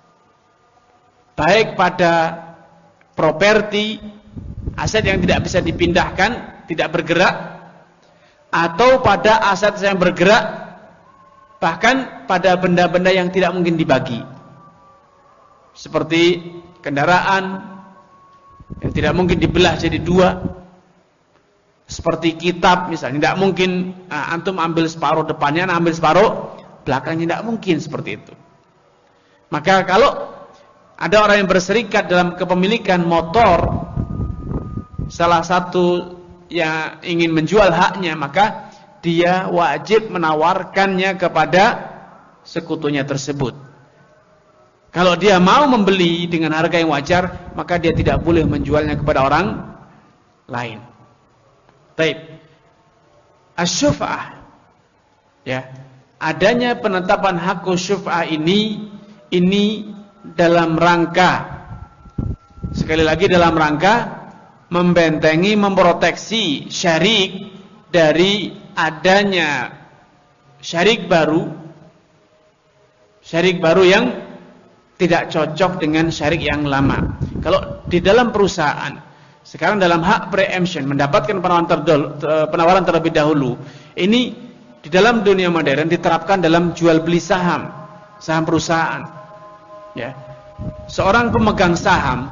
Speaker 1: baik pada properti, aset yang tidak bisa dipindahkan, tidak bergerak, atau pada aset yang bergerak, bahkan pada benda-benda yang tidak mungkin dibagi, seperti kendaraan yang tidak mungkin dibelah jadi dua, seperti kitab misalnya, tidak mungkin uh, antum ambil separuh depannya, ambil separuh belakangnya, tidak mungkin seperti itu. Maka kalau ada orang yang berserikat dalam kepemilikan motor, salah satu yang ingin menjual haknya, maka dia wajib menawarkannya kepada sekutunya tersebut. Kalau dia mau membeli dengan harga yang wajar, maka dia tidak boleh menjualnya kepada orang lain. Baik, asy-syuf'ah, ya, adanya penetapan hak syuf'ah ini, ini dalam rangka, sekali lagi dalam rangka membentengi, memproteksi syarik dari adanya syarik baru, syarik baru yang tidak cocok dengan syarik yang lama. Kalau di dalam perusahaan sekarang dalam hak preemption, mendapatkan penawaran, terdol, penawaran terlebih dahulu, ini di dalam dunia modern diterapkan dalam jual beli saham, saham perusahaan. Ya, seorang pemegang saham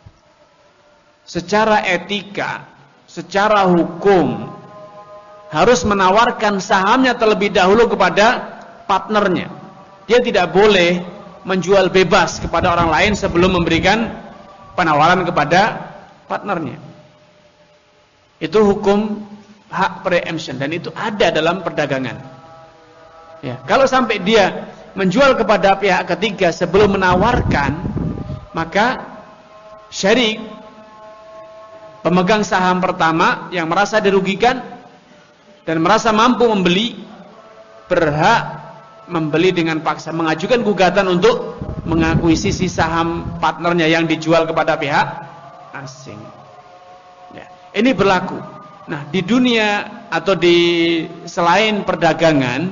Speaker 1: secara etika, secara hukum harus menawarkan sahamnya terlebih dahulu kepada partnernya. Dia tidak boleh menjual bebas kepada orang lain sebelum memberikan penawaran kepada partnernya. Itu hukum hak preemption, dan itu ada dalam perdagangan. Ya, kalau sampai dia menjual kepada pihak ketiga sebelum menawarkan, maka syarik, pemegang saham pertama yang merasa dirugikan dan merasa mampu membeli, berhak membeli dengan paksa, mengajukan gugatan untuk mengakuisisi saham partnernya yang dijual kepada pihak asing. Ya, ini berlaku. Nah, di dunia atau di selain perdagangan,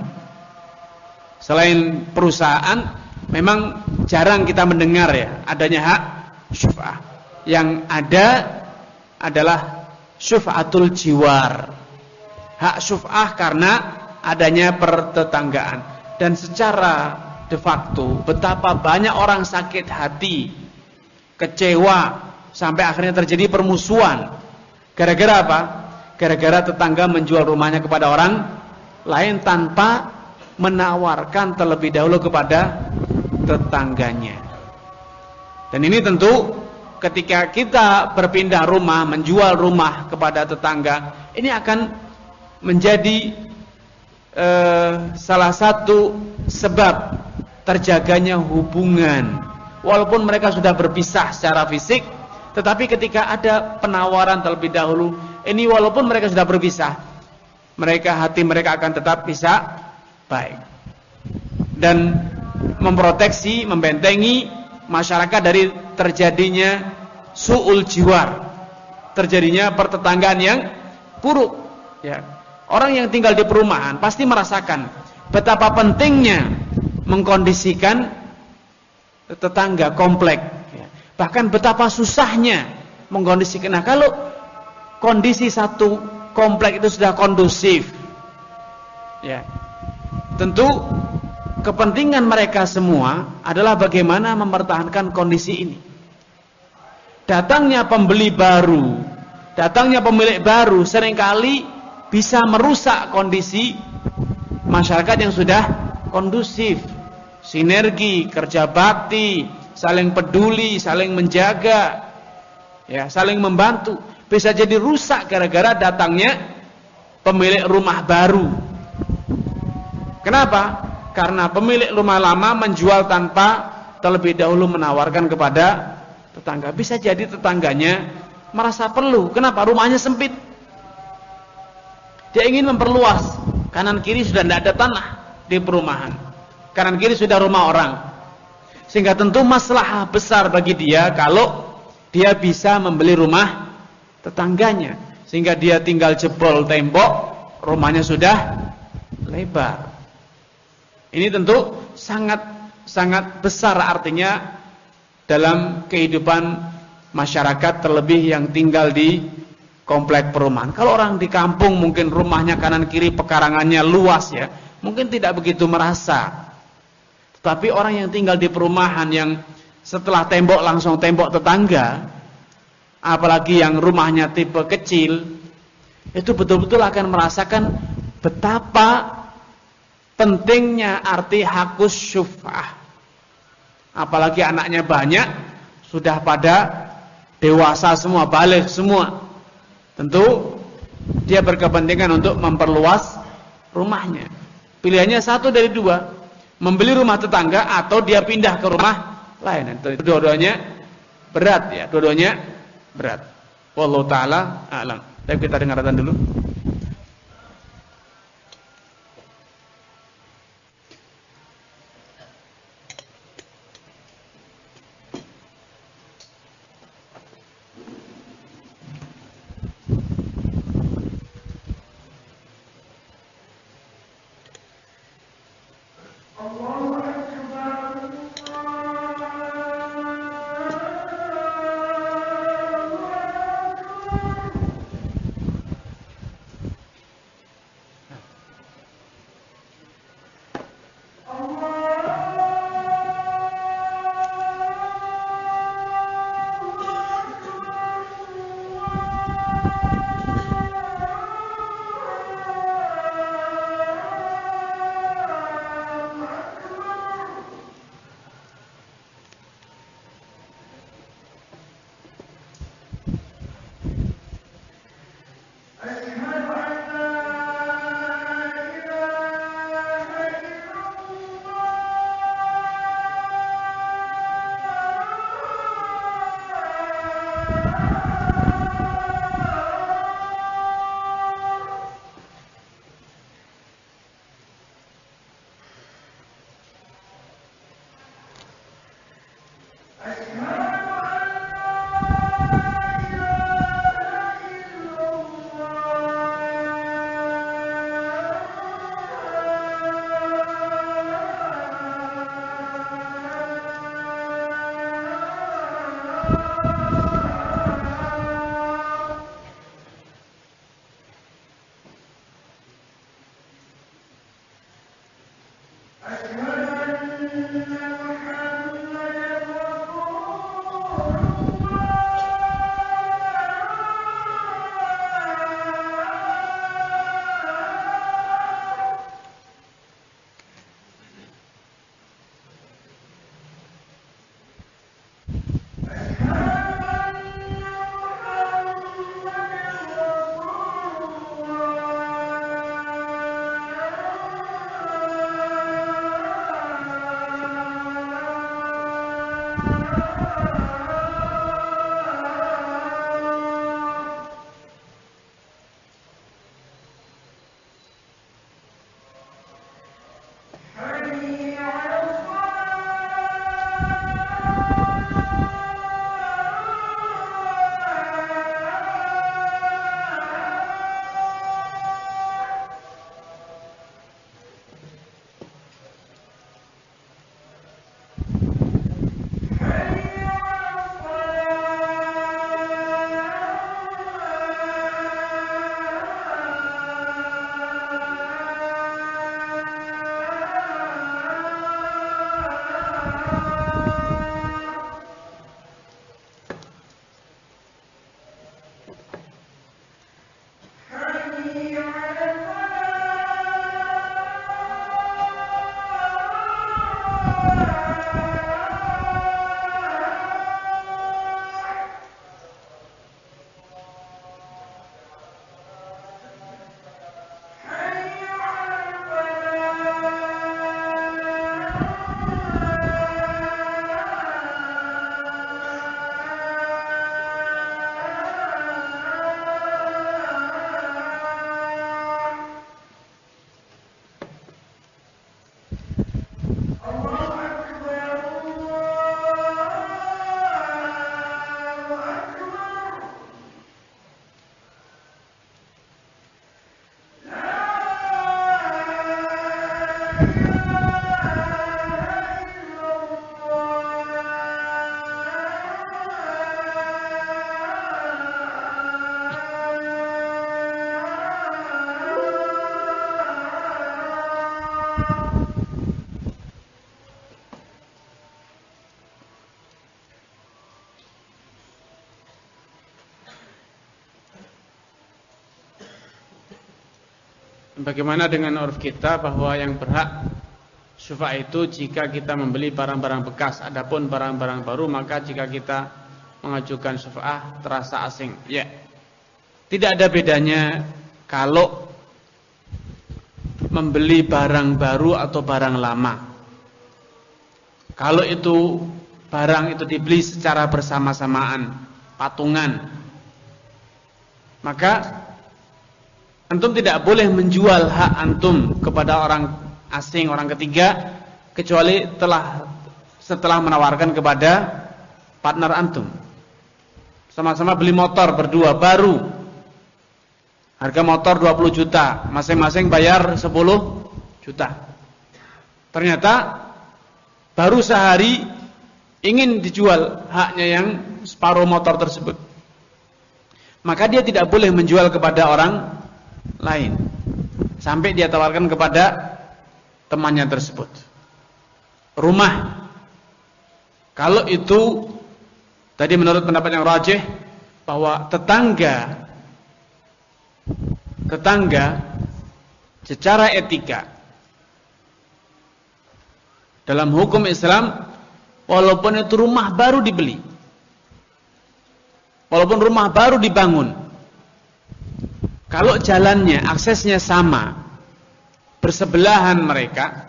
Speaker 1: selain perusahaan, memang jarang kita mendengar ya adanya hak syuf'ah. Yang ada adalah syuf'atul jiwar. Hak syuf'ah karena adanya pertetanggaan. Dan secara de facto betapa banyak orang sakit hati, kecewa, sampai akhirnya terjadi permusuhan. Gara-gara apa? Gara-gara tetangga menjual rumahnya kepada orang lain tanpa menawarkan terlebih dahulu kepada tetangganya. Dan ini tentu ketika kita berpindah rumah, menjual rumah kepada tetangga, ini akan menjadi eh, salah satu sebab terjaganya hubungan. Walaupun mereka sudah berpisah secara fisik, tetapi ketika ada penawaran terlebih dahulu, ini walaupun mereka sudah berpisah, mereka hati mereka akan tetap bisa baik dan memproteksi, membentengi masyarakat dari terjadinya su'ul jiwar, terjadinya pertetanggaan yang buruk. Ya. Orang yang tinggal di perumahan pasti merasakan betapa pentingnya mengkondisikan tetangga komplek, ya. Bahkan betapa susahnya mengkondisikan. Nah, kalau kondisi satu komplek itu sudah kondusif, ya, tentu kepentingan mereka semua adalah bagaimana mempertahankan kondisi ini. Datangnya pembeli baru, datangnya pemilik baru seringkali bisa merusak kondisi masyarakat yang sudah kondusif. Sinergi, kerja bakti, saling peduli, saling menjaga, ya, saling membantu, bisa jadi rusak gara-gara datangnya pemilik rumah baru. Kenapa? Karena pemilik rumah lama menjual tanpa terlebih dahulu menawarkan kepada tetangga. Bisa jadi tetangganya merasa perlu. Kenapa? Rumahnya sempit. Dia ingin memperluas. Kanan kiri sudah tidak ada tanah di perumahan. Kanan kiri sudah rumah orang. Sehingga tentu masalah besar bagi dia kalau dia bisa membeli rumah tetangganya. Sehingga dia tinggal jebol tembok, rumahnya sudah lebar. Ini tentu sangat sangat besar artinya dalam kehidupan masyarakat, terlebih yang tinggal di komplek perumahan. Kalau orang di kampung mungkin rumahnya kanan kiri pekarangannya luas, ya, mungkin tidak begitu merasa. Tapi orang yang tinggal di perumahan yang setelah tembok langsung tembok tetangga, apalagi yang rumahnya tipe kecil, itu betul-betul akan merasakan betapa pentingnya arti hakus syuf'ah. Apalagi anaknya banyak, sudah pada dewasa semua, baligh semua. Tentu dia berkepentingan untuk memperluas rumahnya. Pilihannya satu dari dua, membeli rumah tetangga atau dia pindah ke rumah lain. Dua-duanya berat, ya, dua-duanya berat. Wallahu taala a'lam. Baik, kita dengarkan dulu. Bagaimana dengan uruf kita bahwa yang berhak syufa' itu jika kita membeli barang-barang bekas, adapun barang-barang baru maka jika kita mengajukan syufa'ah terasa asing. Ya. Tidak ada bedanya kalau membeli barang baru atau barang lama. Kalau itu barang itu dibeli secara bersama-samaan, patungan, maka antum tidak boleh menjual hak antum kepada orang asing, orang ketiga, kecuali telah setelah menawarkan kepada partner antum. Sama-sama beli motor berdua baru, harga motor dua puluh juta, masing-masing bayar sepuluh juta. Ternyata baru sehari ingin dijual haknya yang separuh motor tersebut, maka dia tidak boleh menjual kepada orang lain sampai dia tawarkan kepada temannya tersebut. Rumah, kalau itu tadi menurut pendapat yang rajih bahwa tetangga tetangga secara etika dalam hukum Islam, walaupun itu rumah baru dibeli, walaupun rumah baru dibangun, kalau jalannya, aksesnya sama, bersebelahan mereka,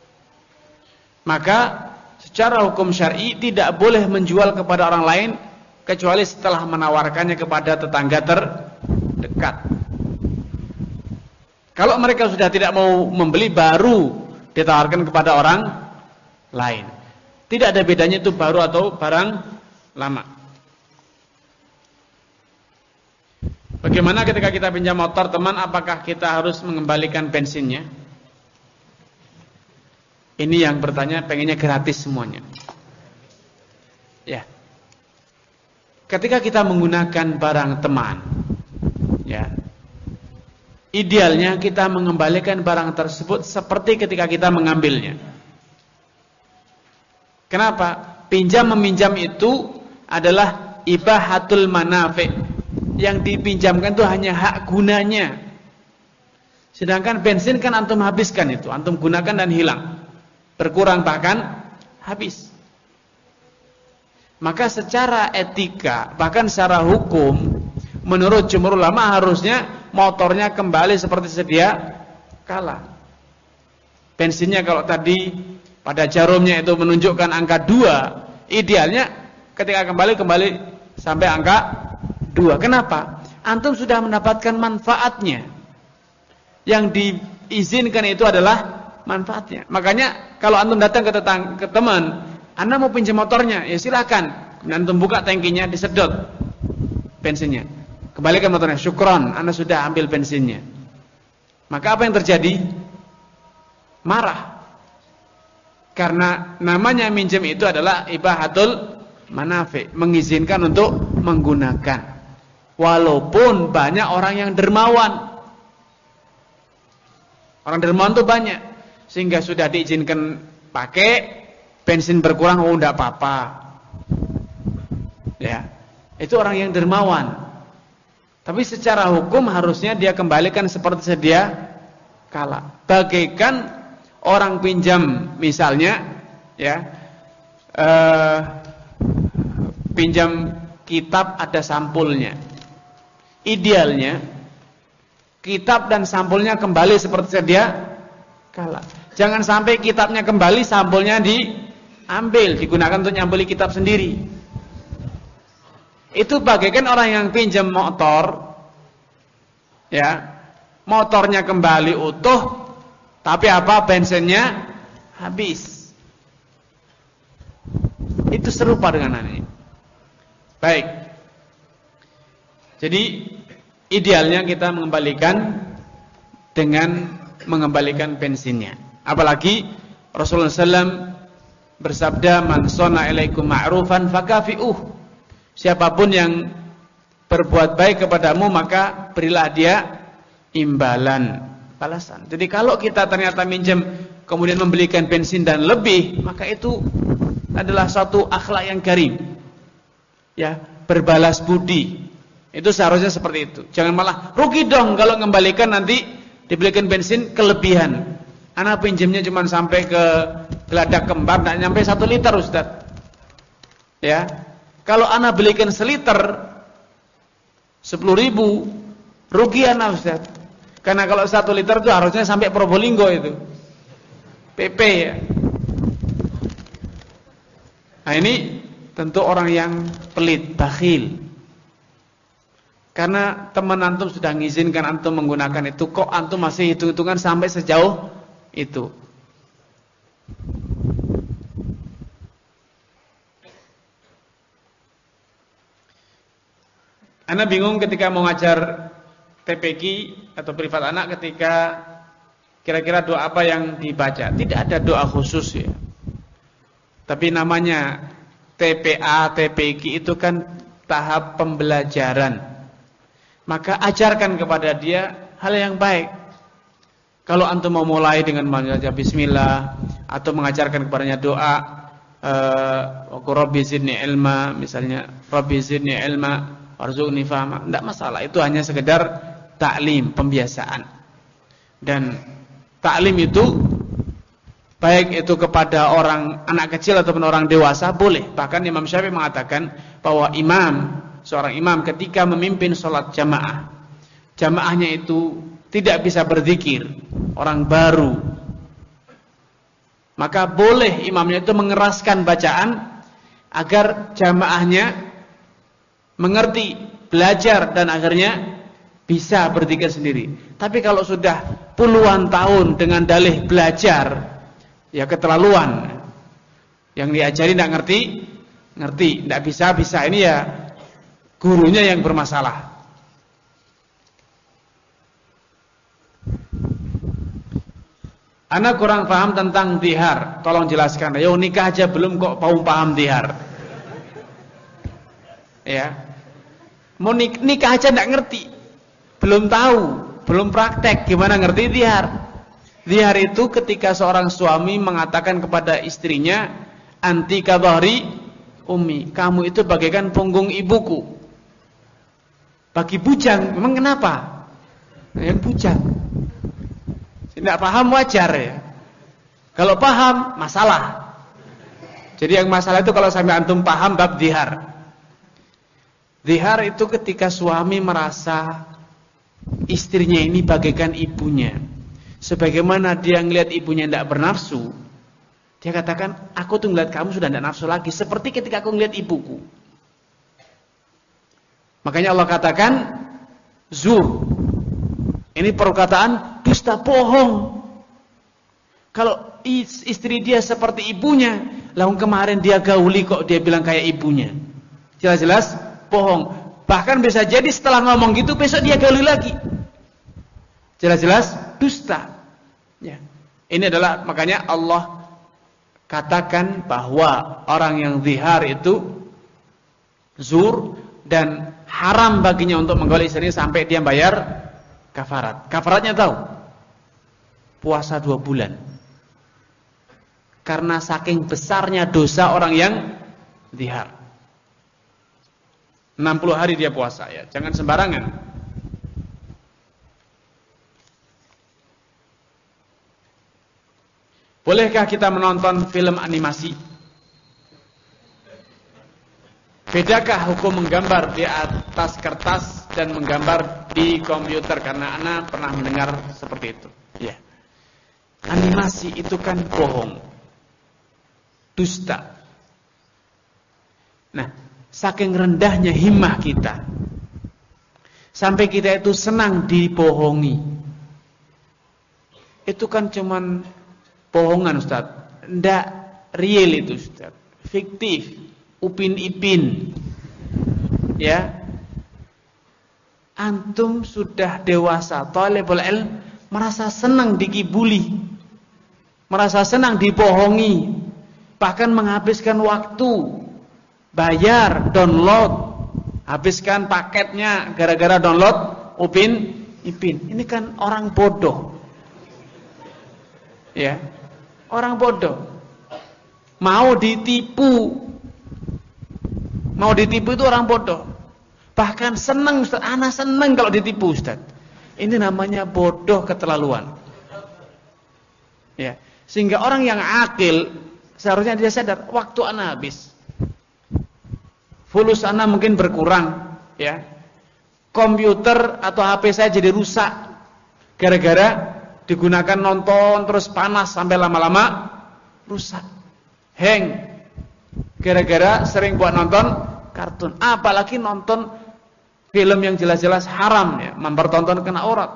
Speaker 1: maka secara hukum syar'i tidak boleh menjual kepada orang lain kecuali setelah menawarkannya kepada tetangga terdekat. Kalau mereka sudah tidak mau membeli, baru ditawarkan kepada orang lain. Tidak ada bedanya itu baru atau barang lama. Bagaimana ketika kita pinjam motor teman, apakah kita harus mengembalikan bensinnya? Ini yang bertanya pengennya gratis semuanya. Ya. Ketika kita menggunakan barang teman, ya, idealnya kita mengembalikan barang tersebut seperti ketika kita mengambilnya. Kenapa? Pinjam meminjam itu adalah ibahatul manafi. Yang dipinjamkan itu hanya hak gunanya. Sedangkan bensin kan antum habiskan itu, antum gunakan dan hilang. Berkurang bahkan habis. Maka secara etika, bahkan secara hukum, menurut jumhur ulama harusnya motornya kembali seperti sedia kala. Bensinnya kalau tadi pada jarumnya itu menunjukkan angka dua, idealnya ketika kembali kembali sampai angka dua. Kenapa? Antum sudah mendapatkan manfaatnya. Yang diizinkan itu adalah manfaatnya. Makanya kalau antum datang ke tetang, ke teman, Anda mau pinjam motornya, ya silakan. Dan antum buka tangkinya, disedot bensinnya. Kembalikan motornya, syukron, Anda sudah ambil bensinnya. Maka apa yang terjadi? Marah. Karena namanya minjem itu adalah ibahatul manafi, mengizinkan untuk menggunakan. Walaupun banyak orang yang dermawan. Orang dermawan itu banyak. Sehingga sudah diizinkan pakai, bensin berkurang, oh enggak apa-apa. Ya. Itu orang yang dermawan. Tapi secara hukum harusnya dia kembalikan seperti sedia kala. Bagaikan orang pinjam misalnya, ya, eh, pinjam kitab ada sampulnya. Idealnya kitab dan sampulnya kembali seperti sedia kala. Jangan sampai kitabnya kembali, sampulnya diambil, digunakan untuk nyampuli kitab sendiri. Itu bagaikan orang yang pinjam motor, ya, motornya kembali utuh, tapi apa, bensinnya habis. Itu serupa dengan ini. Baik. Jadi idealnya kita mengembalikan dengan mengembalikan bensinnya. Apalagi Rasulullah shallallahu alaihi wasallam bersabda, "Man shana ilaikum ma'rufan fakafi'uh." Siapapun yang berbuat baik kepadamu, maka berilah dia imbalan, balasan. Jadi kalau kita ternyata minjem kemudian membelikan bensin dan lebih, maka itu adalah suatu akhlak yang karim. Ya, berbalas budi. Itu seharusnya seperti itu. Jangan malah rugi dong kalau mengembalikan nanti dibelikan bensin kelebihan. Anak pinjamnya cuma sampai ke geladak kembar, tidak nyampe satu liter, Ustaz. Ya, kalau anak belikan seliter sepuluh ribu, rugi anak, Ustaz. Karena kalau satu liter itu harusnya sampai Probolinggo itu, P P ya. Nah ini tentu orang yang pelit, bakhil. Karena teman antum sudah mengizinkan antum menggunakan itu, kok antum masih hitung-hitungan sampai sejauh itu. Ana bingung ketika mau ngajar T P Q atau privat anak, ketika kira-kira doa apa yang dibaca. Tidak ada doa khusus ya. Tapi namanya T P A, T P Q itu kan tahap pembelajaran. Maka ajarkan kepada dia hal yang baik. Kalau antum mau mulai dengan membaca bismillah atau mengajarkan kepadanya doa eh Rabbi zidni ilma, misalnya Rabbi zidni ilma warzuqni fahma, tidak masalah. Itu hanya sekedar taklim, pembiasaan. Dan taklim itu baik itu kepada orang anak kecil ataupun orang dewasa boleh. Bahkan Imam Syafi'i mengatakan bahwa imam, seorang imam ketika memimpin sholat jamaah, jamaahnya itu tidak bisa berzikir, orang baru, maka boleh imamnya itu mengeraskan bacaan agar jamaahnya mengerti, belajar, dan akhirnya bisa berzikir sendiri. Tapi kalau sudah puluhan tahun dengan dalih belajar, ya keterlaluan. Yang diajari tidak ngerti, ngerti, tidak bisa, bisa. Ini ya gurunya yang bermasalah. Anak kurang paham tentang dihar, tolong jelaskan. Yo nikah aja belum kok mau paham dihar. Ya, mau nik nikah aja tidak ngerti, belum tahu belum praktek gimana ngerti zihar. Zihar itu ketika seorang suami mengatakan kepada istrinya, anti ka dhahri ummi, kamu itu bagaikan punggung ibuku. Bagi bujang, memang kenapa? Yang bujang. Tidak paham wajar ya. Kalau paham, masalah. Jadi yang masalah itu kalau sampai antum paham bab zihar. Zihar itu ketika suami merasa istrinya ini bagaikan ibunya. Sebagaimana dia ngelihat ibunya tidak bernafsu, dia katakan, aku tuh ngelihat kamu sudah tidak nafsu lagi, seperti ketika aku ngelihat ibuku. Makanya Allah katakan, zur. Ini perkataan dusta, bohong. Kalau istri dia seperti ibunya, lalu kemarin dia gauli kok dia bilang kayak ibunya. Jelas-jelas bohong. Bahkan bisa jadi setelah ngomong gitu besok dia gauli lagi. Jelas-jelas dusta. Ya. Ini adalah makanya Allah katakan bahwa orang yang zihar itu zur dan haram baginya untuk menggauli istrinya sampai dia bayar kafarat. Kafaratnya tahu? Puasa dua bulan. Karena saking besarnya dosa orang yang zihar. enam puluh hari dia puasa ya, jangan sembarangan. Bolehkah kita menonton film animasi? Bedakah hukum menggambar di atas kertas dan menggambar di komputer? Karena Ana pernah mendengar seperti itu. Ya. Animasi itu kan bohong, dusta. Nah, saking rendahnya himmah kita, sampai kita itu senang dibohongi. Itu kan cuman bohongan, Ustaz. Ndak real itu, Ustaz. Fiktif, upin-ipin. Ya. Antum sudah dewasa, thalibul ilm, merasa senang dikibuli, merasa senang dibohongi, bahkan menghabiskan waktu, bayar, download, habiskan paketnya gara-gara download upin ipin. Ini kan orang bodoh. Ya. Orang bodoh. Mau ditipu. Mau ditipu itu orang bodoh. Bahkan senang, Ustaz. Ana senang kalau ditipu, Ustaz. Ini namanya bodoh keterlaluan. Ya. Sehingga orang yang akil seharusnya dia sadar, waktu ana habis. Fulus ana mungkin berkurang, ya. Komputer atau H P saya jadi rusak gara-gara digunakan nonton terus panas sampai lama-lama rusak. Hang gara-gara sering buat nonton kartun, apalagi nonton film yang jelas-jelas haram ya, mempertontonkan aurat.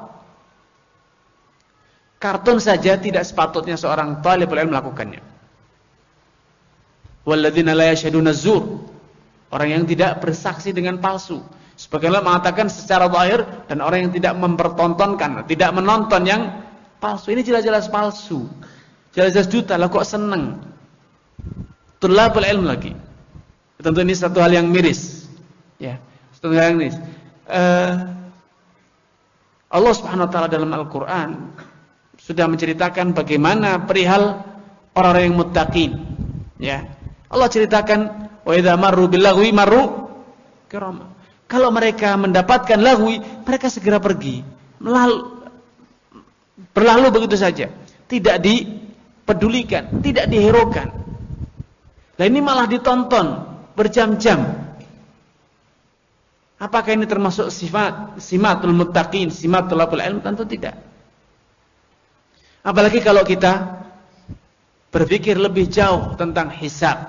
Speaker 1: Kartun saja tidak sepatutnya seorang talibul ilm melakukannya. Walladzina la yashhaduna zur, orang yang tidak bersaksi dengan palsu. Sebagaimana mengatakan secara zahir, dan orang yang tidak mempertontonkan, tidak menonton yang palsu. Ini jelas-jelas palsu. Jelas-jelas dusta, lah kok seneng. Tulabul ilm lagi. Tentu ini satu hal yang miris. Ya, satu hal yang miris. Uh, Allah Subhanahu wa taala dalam Al-Qur'an sudah menceritakan bagaimana perihal orang-orang yang muttaqin. Ya. Allah ceritakan, wa idza marru bil lagwi marru kirama. Kalau mereka mendapatkan lagwi, mereka segera pergi. Melalu, berlalu begitu saja, tidak dipedulikan, tidak dihiraukan. Nah, ini malah ditonton berjam-jam. Apakah ini termasuk sifat simatul muttaqin, simatul labul ilm? Tentu tidak. Apalagi kalau kita berpikir lebih jauh tentang hisab.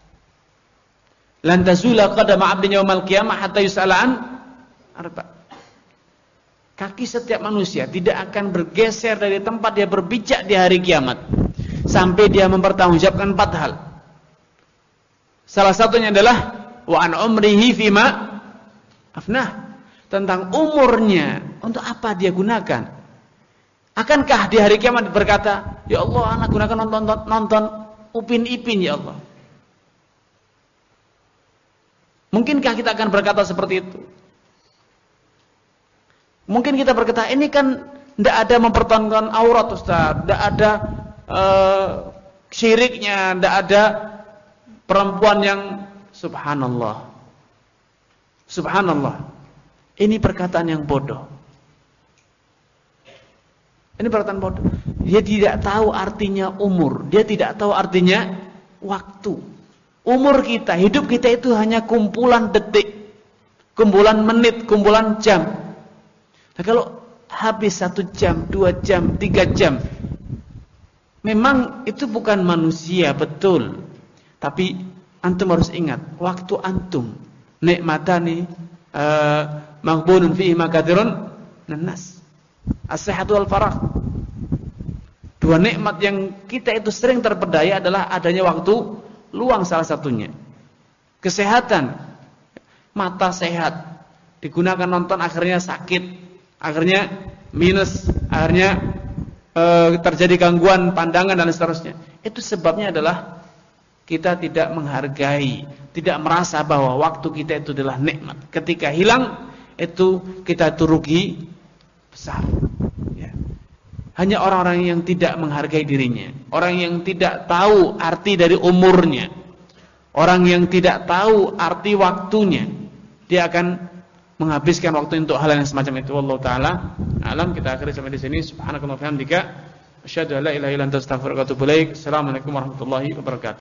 Speaker 1: Lan tazula qadama 'abdin yaumal qiyamah hatta yus'ala an arba. Kaki setiap manusia tidak akan bergeser dari tempat dia berpijak di hari kiamat sampai dia mempertanggungjawabkan empat hal. Salah satunya adalah wa an umrihi fima afnah, tentang umurnya untuk apa dia gunakan. Akankah di hari kiamat berkata, ya Allah, anak gunakan nonton nonton upin ipin ya Allah? Mungkinkah kita akan berkata seperti itu? Mungkin kita berkata, ini kan tidak ada mempertahankan aurat Ustaz, tidak ada uh, syiriknya, tidak ada perempuan yang subhanallah. Subhanallah. Ini perkataan yang bodoh. Ini perkataan bodoh. Dia tidak tahu artinya umur, dia tidak tahu artinya waktu. Umur kita, hidup kita itu hanya kumpulan detik, kumpulan menit, kumpulan jam. Nah, kalau habis satu jam, dua jam, tiga jam, memang itu bukan manusia, betul. Tapi antum harus ingat, waktu antum nikmatani uh, maghbunun fihi makathirun nanas, as-sihhatu wal faragh. Dua nikmat yang kita itu sering terpedaya adalah adanya waktu luang, salah satunya kesehatan. Mata sehat digunakan nonton, akhirnya sakit, akhirnya minus, akhirnya e, terjadi gangguan pandangan dan seterusnya. Itu sebabnya adalah kita tidak menghargai, tidak merasa bahwa waktu kita itu adalah nikmat. Ketika hilang, itu kita itu rugi besar. Ya. Hanya orang-orang yang tidak menghargai dirinya, orang yang tidak tahu arti dari umurnya, orang yang tidak tahu arti waktunya, dia akan menghabiskan waktu untuk hal yang semacam itu. Wallahu taala alam. Kita akhiri sampai di sini. Subhanakallahumma wa bihamdika asyhadu an la ilaha illa anta astaghfiruka wa atubu ilaik. Assalamualaikum warahmatullahi wabarakatuh.